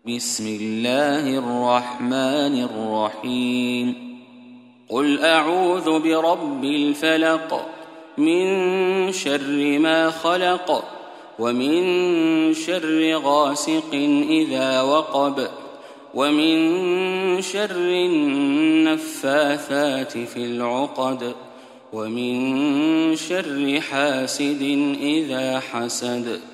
بسم الله الرحمن الرحيم قل أعوذ برب الفلق من شر ما خلق ومن شر غاسق إذا وقب ومن شر النفاثات في العقد ومن شر حاسد إذا حسد.